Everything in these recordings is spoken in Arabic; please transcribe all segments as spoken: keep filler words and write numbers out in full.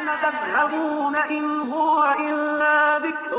تذهبون إن هو إلا ذكر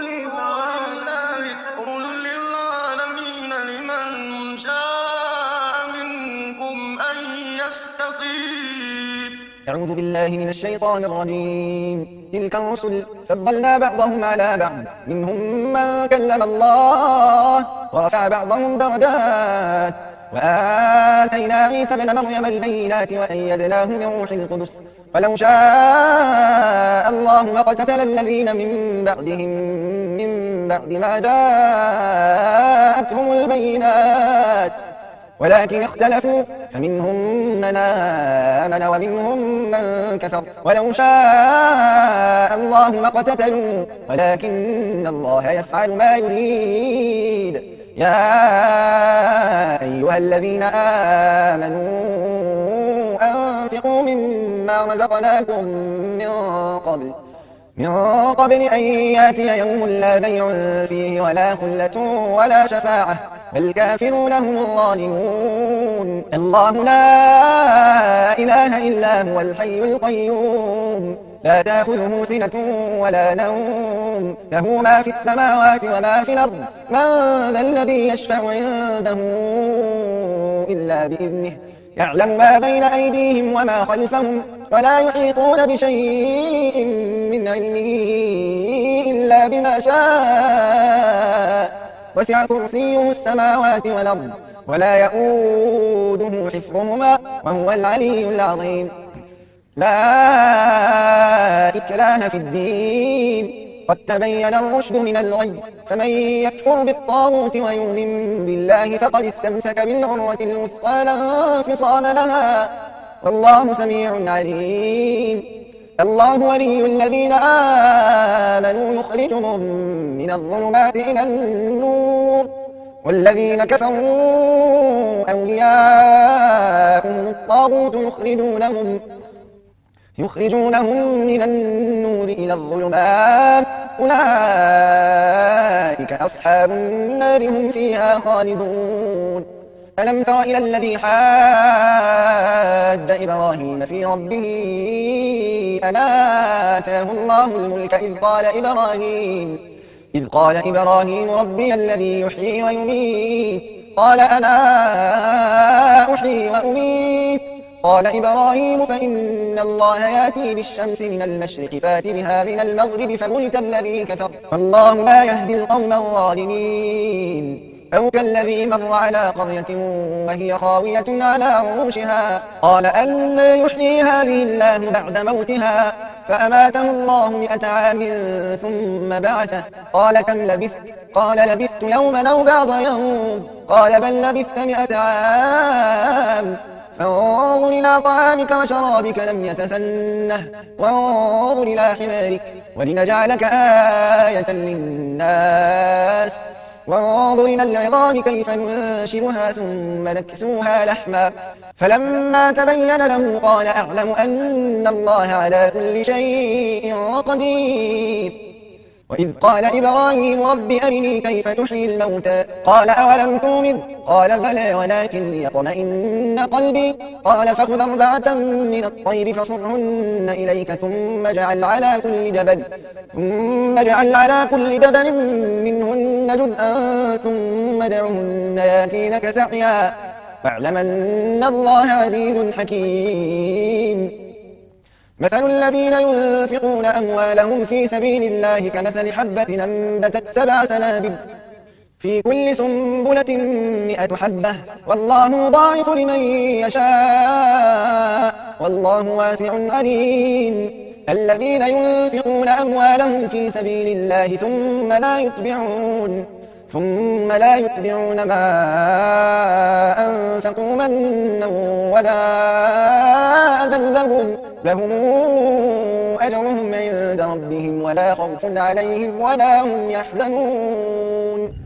للعالمين لمن شاء منكم أن يستقيم. أعوذ بالله من الشيطان الرجيم. تلك الرسل فضلنا بعضهم على بعض، منهم من كلم الله ورفع بعضهم درجات، وآتينا عيسى ابن مريم البينات وأيدناه بروح القدس، ولو شاء الله ما اقتتل الذين من بعدهم من بعد ما جاءتهم البينات ولكن اختلفوا فمنهم من آمن ومنهم من كفر، ولو شاء الله ما اقتتلوا ولكن الله يفعل ما يريد. يا أيها الذين آمنوا أنفقوا مما رزقناكم من قبل من قبل أن ياتي يوم لا بيع فيه ولا خلة ولا شفاعة والكافرون هم الظالمون. الله لا إله إلا هو الحي القيوم، لا تأخذه سنة ولا نوم، له ما في السماوات وما في الأرض. من ذا الذي يشفع عنده إلا بإذنه، يعلم ما بين أيديهم وما خلفهم، ولا يحيطون بشيء من علمه إلا بما شاء. وسع كرسيه السماوات والأرض ولا يؤوده حفظهما وهو العلي العظيم. لا إكراه في الدين، قد تبين الرشد من الغي، فمن يكفر بالطاغوت ويؤمن بالله فقد استمسك بالعروة الوثقى لا انفصام لها، والله سميع عليم. الله ولي الذين آمنوا يخرجهم من الظلمات إلى النور، والذين كفروا أولياؤهم الطاغوت يخرجونهم يخرجونهم من النور إلى الظلمات، أولئك أصحاب النار هم فيها خالدون. ألم تر إلى الذي حاج إبراهيم في ربه أن آتاه الله الملك إذ قال إبراهيم إذ قال إبراهيم ربي الذي يحيي ويميت، قال أنا أحيي وأميت، قال إبراهيم فإن الله يأتي بالشمس من المشرق فات بها من المغرب فبهت الذي كفر، والله لا يهدي القوم الظالمين. أو كالذي مر على قرية وهي خاوية على عروشها قال أن يحيي هذه الله بعد موتها، فأماته الله مئة عام ثم بعثه، قال كم لبثت؟ قال لبثت يوما أو بعض يوم، قال بل لبثت مئة عام. فانظر إلى طعامك وشرابك لم يتسنه، وانظر إلى حمارك ولنجعلك آية للناس، وانظر إلى العظام كيف ننشرها ثم نكسوها لحما، فلما تبين له قال أعلم أن الله على كل شيء قدير. وإذ قال إبراهيم رب أرني كيف تحيي الموتى، قال أولم تؤمن؟ قال بلى ولكن ليطمئن قلبي، قال فخذ أربعة من الطير فصرهن إليك ثم اجعل على كل جبل ثم اجعل على كل جبل منهن جزءا ثم ادعهن ياتينك سعيا، واعلم أن الله عزيز حكيم. مثل الذين ينفقون أموالهم في سبيل الله كمثل حبة أنبتت سبع سنابل في كل سنبلة مئة حبة، والله ضاعف لمن يشاء والله واسع عليم. الذين ينفقون أموالهم في سبيل الله ثم لا يتبعون ثم لا يتبعون ما أنفقوا منا ولا أذى لهم لهم أجرهم عند ربهم ولا خوف عليهم ولا هم يحزنون.